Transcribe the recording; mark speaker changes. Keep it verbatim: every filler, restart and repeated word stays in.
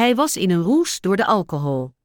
Speaker 1: Hij was in een roes door de alcohol.